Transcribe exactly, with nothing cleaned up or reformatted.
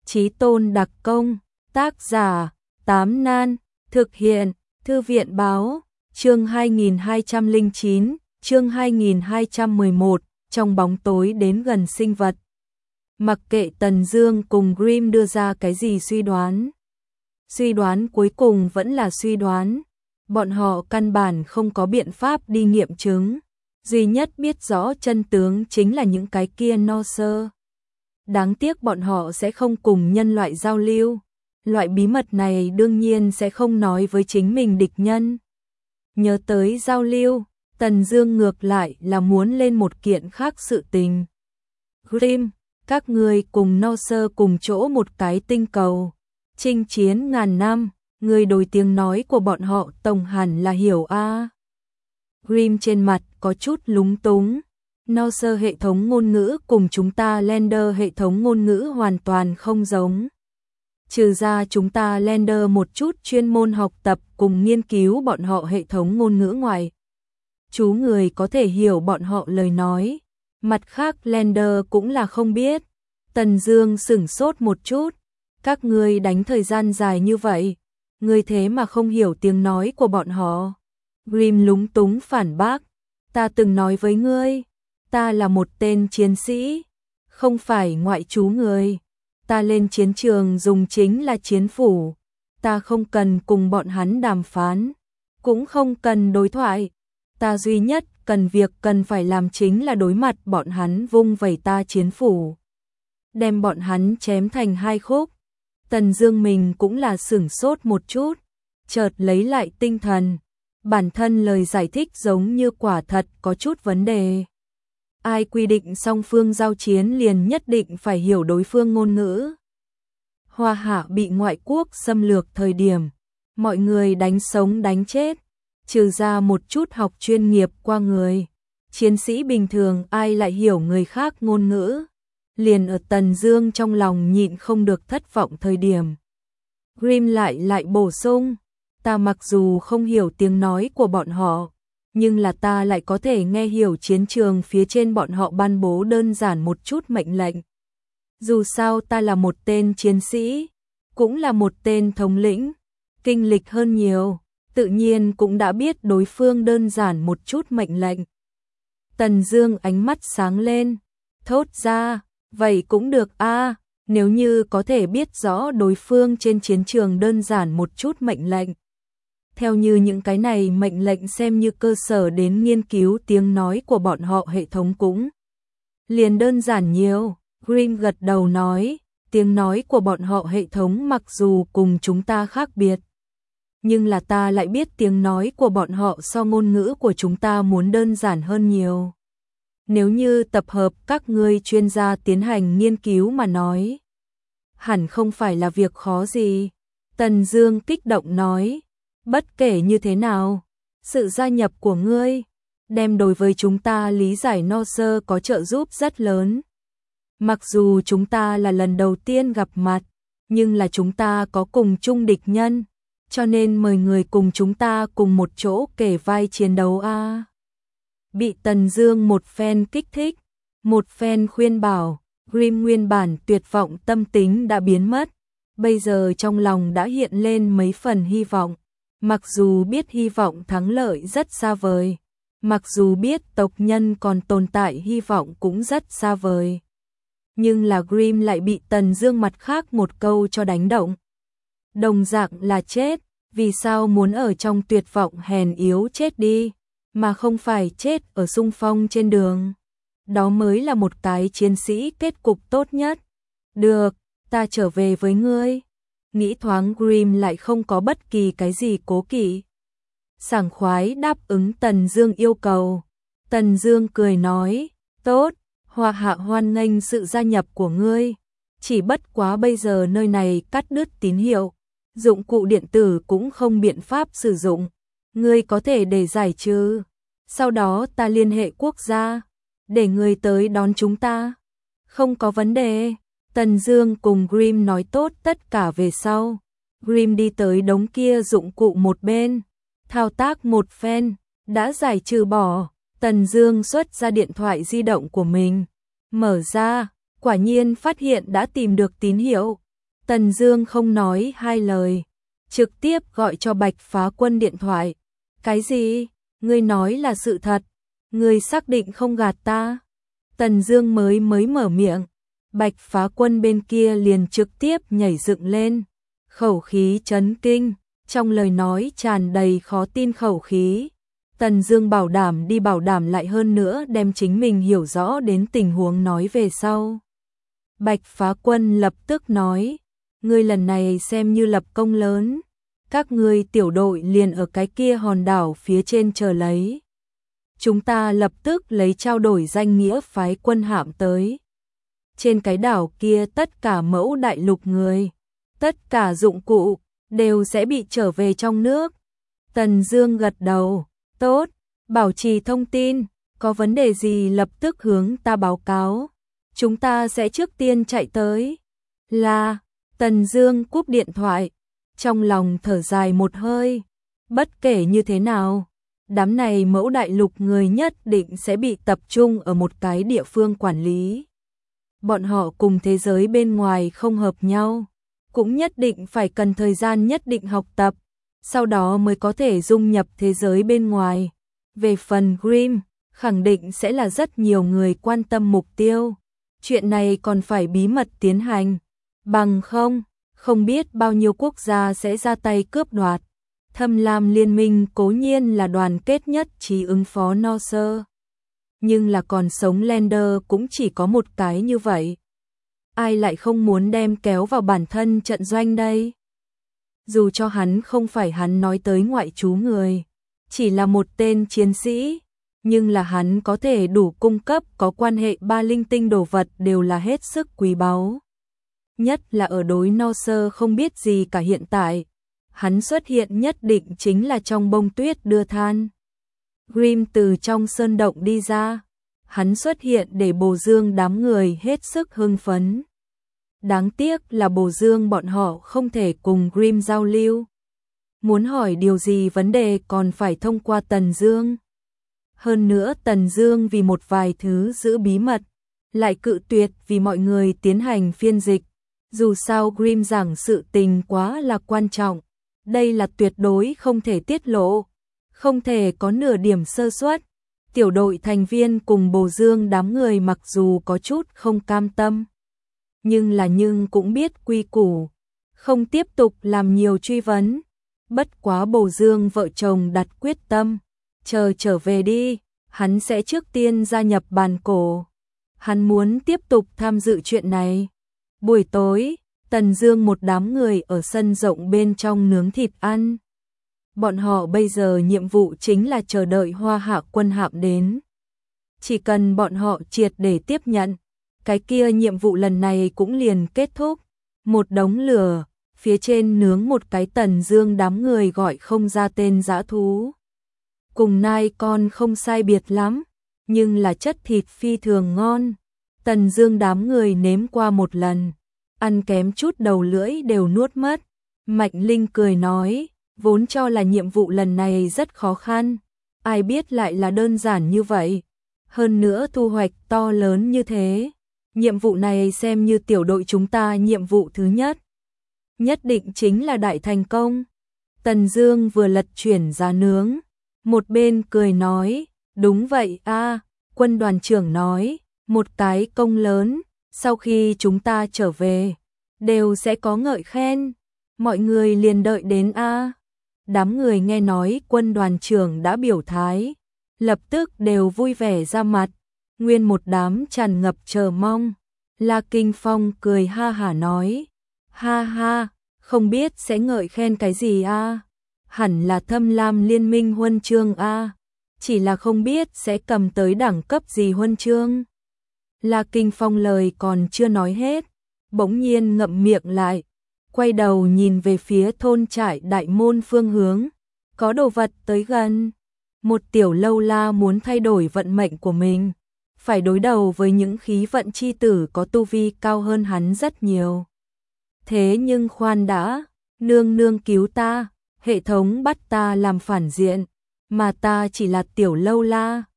Chí Tôn đặc công, tác giả, Tám Nan, thực hiện, Thư viện báo, chương hai nghìn hai trăm lẻ chín, chương hai nghìn hai trăm mười một, trong bóng tối đến gần sinh vật. Mặc kệ Tần Dương cùng Grimm đưa ra cái gì suy đoán. Suy đoán cuối cùng vẫn là suy đoán, bọn họ căn bản không có biện pháp đi nghiệm chứng. Duy nhất biết rõ chân tướng chính là những cái kia no sơ. Đáng tiếc bọn họ sẽ không cùng nhân loại giao lưu. Loại bí mật này đương nhiên sẽ không nói với chính mình địch nhân. Nhớ tới giao lưu, Tần Dương ngược lại là muốn lên một kiện khác sự tình. Grimm, các ngươi cùng no sơ cùng chỗ một cái tinh cầu. Chinh chiến ngàn năm, người đổi tiếng nói của bọn họ tổng hẳn là hiểu a. Grimm trên mặt có chút lúng túng. No sơ hệ thống ngôn ngữ cùng chúng ta Lander hệ thống ngôn ngữ hoàn toàn không giống. Trừ ra chúng ta Lander một chút chuyên môn học tập cùng nghiên cứu bọn họ hệ thống ngôn ngữ ngoài. Chú người có thể hiểu bọn họ lời nói. Mặt khác Lander cũng là không biết. Tần Dương sửng sốt một chút. Các ngươi đánh thời gian dài như vậy, ngươi thế mà không hiểu tiếng nói của bọn họ. Grimm lúng túng phản bác. Ta từng nói với ngươi, ta là một tên chiến sĩ, không phải ngoại trú người. Ta lên chiến trường dùng chính là chiến phủ. Ta không cần cùng bọn hắn đàm phán, cũng không cần đối thoại. Ta duy nhất cần việc cần phải làm chính là đối mặt bọn hắn vung vẩy ta chiến phủ, đem bọn hắn chém thành hai khúc. Tần Dương mình cũng là sửng sốt một chút, chợt lấy lại tinh thần. Bản thân lời giải thích giống như quả thật có chút vấn đề. Ai quy định song phương giao chiến liền nhất định phải hiểu đối phương ngôn ngữ? Hoa Hạ bị ngoại quốc xâm lược thời điểm, mọi người đánh sống đánh chết, trừ ra một chút học chuyên nghiệp qua người. Chiến sĩ bình thường ai lại hiểu người khác ngôn ngữ? Liền ở Tần Dương trong lòng nhịn không được thất vọng thời điểm. Grimm lại lại bổ sung, ta mặc dù không hiểu tiếng nói của bọn họ, nhưng là ta lại có thể nghe hiểu chiến trường phía trên bọn họ ban bố đơn giản một chút mệnh lệnh. Dù sao ta là một tên chiến sĩ, cũng là một tên thống lĩnh, kinh lịch hơn nhiều, tự nhiên cũng đã biết đối phương đơn giản một chút mệnh lệnh. Tần Dương ánh mắt sáng lên, thốt ra, vậy cũng được a, nếu như có thể biết rõ đối phương trên chiến trường đơn giản một chút mệnh lệnh. Theo như những cái này mệnh lệnh xem như cơ sở đến nghiên cứu tiếng nói của bọn họ hệ thống cũng liền đơn giản nhiều. Grimm gật đầu nói, tiếng nói của bọn họ hệ thống mặc dù cùng chúng ta khác biệt, nhưng là ta lại biết tiếng nói của bọn họ so ngôn ngữ của chúng ta muốn đơn giản hơn nhiều. Nếu như tập hợp các ngươi chuyên gia tiến hành nghiên cứu mà nói, hẳn không phải là việc khó gì. Tần Dương kích động nói, bất kể như thế nào, sự gia nhập của ngươi đem đối với chúng ta lý giải no sơ có trợ giúp rất lớn. Mặc dù chúng ta là lần đầu tiên gặp mặt, nhưng là chúng ta có cùng chung địch nhân, cho nên mời người cùng chúng ta cùng một chỗ kể vai chiến đấu a. Bị Tần Dương một phen kích thích, một phen khuyên bảo, Grimm nguyên bản tuyệt vọng tâm tính đã biến mất, bây giờ trong lòng đã hiện lên mấy phần hy vọng. Mặc dù biết hy vọng thắng lợi rất xa vời, mặc dù biết tộc nhân còn tồn tại hy vọng cũng rất xa vời, nhưng là Grimm lại bị Tần Dương mặt khác một câu cho đánh động. Đồng dạng là chết, vì sao muốn ở trong tuyệt vọng hèn yếu chết đi, mà không phải chết ở xung phong trên đường? Đó mới là một cái chiến sĩ kết cục tốt nhất. Được, ta trở về với ngươi. Nghĩ thoáng Grimm lại không có bất kỳ cái gì cố kỵ, sảng khoái đáp ứng Tần Dương yêu cầu. Tần Dương cười nói, tốt, Hoa Hạ hoan nghênh sự gia nhập của ngươi. Chỉ bất quá bây giờ nơi này cắt đứt tín hiệu, dụng cụ điện tử cũng không biện pháp sử dụng. Ngươi có thể để giải trừ, sau đó ta liên hệ quốc gia, để người tới đón chúng ta. Không có vấn đề. Tần Dương cùng Grimm nói tốt tất cả về sau. Grimm đi tới đống kia dụng cụ một bên, thao tác một phen, đã giải trừ bỏ. Tần Dương xuất ra điện thoại di động của mình, mở ra, quả nhiên phát hiện đã tìm được tín hiệu. Tần Dương không nói hai lời, trực tiếp gọi cho Bạch Phá Quân điện thoại. Cái gì? Ngươi nói là sự thật? Ngươi xác định không gạt ta? Tần Dương mới mới mở miệng, Bạch Phá Quân bên kia liền trực tiếp nhảy dựng lên, khẩu khí chấn kinh, trong lời nói tràn đầy khó tin khẩu khí. Tần Dương bảo đảm đi bảo đảm lại hơn nữa đem chính mình hiểu rõ đến tình huống nói về sau. Bạch Phá Quân lập tức nói, ngươi lần này xem như lập công lớn, các ngươi tiểu đội liền ở cái kia hòn đảo phía trên chờ lấy. Chúng ta lập tức lấy trao đổi danh nghĩa phái quân hạm tới. Trên cái đảo kia tất cả mẫu đại lục người, tất cả dụng cụ đều sẽ bị trở về trong nước. Tần Dương gật đầu, tốt, bảo trì thông tin, có vấn đề gì lập tức hướng ta báo cáo. Chúng ta sẽ trước tiên chạy tới. Là, Tần Dương cúp điện thoại, trong lòng thở dài một hơi, bất kể như thế nào, đám này mẫu đại lục người nhất định sẽ bị tập trung ở một cái địa phương quản lý. Bọn họ cùng thế giới bên ngoài không hợp nhau, cũng nhất định phải cần thời gian nhất định học tập, sau đó mới có thể dung nhập thế giới bên ngoài. Về phần Grimm, khẳng định sẽ là rất nhiều người quan tâm mục tiêu. Chuyện này còn phải bí mật tiến hành, bằng không, không biết bao nhiêu quốc gia sẽ ra tay cướp đoạt. Thâm Lam liên minh cố nhiên là đoàn kết nhất trí ứng phó Norse, nhưng là còn sống Lander cũng chỉ có một cái như vậy. Ai lại không muốn đem kéo vào bản thân trận doanh đây? Dù cho hắn không phải hắn nói tới ngoại trú người, chỉ là một tên chiến sĩ, nhưng là hắn có thể đủ cung cấp có quan hệ ba linh tinh đồ vật đều là hết sức quý báu. Nhất là ở đối Norse không biết gì cả hiện tại, hắn xuất hiện nhất định chính là trong bông tuyết đưa than. Grimm từ trong sơn động đi ra, hắn xuất hiện để Bồ Dương đám người hết sức hưng phấn. Đáng tiếc là Bồ Dương bọn họ không thể cùng Grimm giao lưu. Muốn hỏi điều gì vấn đề còn phải thông qua Tần Dương. Hơn nữa Tần Dương vì một vài thứ giữ bí mật, lại cự tuyệt vì mọi người tiến hành phiên dịch. Dù sao Grimm rằng sự tình quá là quan trọng, đây là tuyệt đối không thể tiết lộ, không thể có nửa điểm sơ suất. Tiểu đội thành viên cùng Bồ Dương đám người mặc dù có chút không cam tâm, nhưng là nhưng cũng biết quy củ, không tiếp tục làm nhiều truy vấn. Bất quá Bồ Dương vợ chồng đặt quyết tâm, chờ trở về đi, hắn sẽ trước tiên gia nhập bàn cổ. Hắn muốn tiếp tục tham dự chuyện này. Buổi tối, Tần Dương một đám người ở sân rộng bên trong nướng thịt ăn. Bọn họ bây giờ nhiệm vụ chính là chờ đợi Hoa Hạ quân hạm đến. Chỉ cần bọn họ triệt để tiếp nhận, cái kia nhiệm vụ lần này cũng liền kết thúc. Một đống lửa, phía trên nướng một cái Tần Dương đám người gọi không ra tên dã thú. Cùng nai con không sai biệt lắm, nhưng là chất thịt phi thường ngon. Tần Dương đám người nếm qua một lần, ăn kém chút đầu lưỡi đều nuốt mất. Mạnh Linh cười nói, vốn cho là nhiệm vụ lần này rất khó khăn, ai biết lại là đơn giản như vậy. Hơn nữa thu hoạch to lớn như thế. Nhiệm vụ này xem như tiểu đội chúng ta nhiệm vụ thứ nhất. Nhất định chính là đại thành công. Tần Dương vừa lật chuyển giá nướng, một bên cười nói, đúng vậy a, quân đoàn trưởng nói, một cái công lớn, sau khi chúng ta trở về, đều sẽ có ngợi khen, mọi người liền đợi đến a. Đám người nghe nói quân đoàn trưởng đã biểu thái, lập tức đều vui vẻ ra mặt, nguyên một đám tràn ngập chờ mong. La Kinh Phong cười ha hả nói, ha ha, không biết sẽ ngợi khen cái gì a? Hẳn là Thâm Lam liên minh huân chương a, chỉ là không biết sẽ cầm tới đẳng cấp gì huân chương. La Kinh Phong lời còn chưa nói hết, bỗng nhiên ngậm miệng lại, quay đầu nhìn về phía thôn trại đại môn phương hướng, có đồ vật tới gần. Một tiểu lâu la muốn thay đổi vận mệnh của mình, phải đối đầu với những khí vận chi tử có tu vi cao hơn hắn rất nhiều. Thế nhưng khoan đã, nương nương cứu ta, hệ thống bắt ta làm phản diện, mà ta chỉ là tiểu lâu la,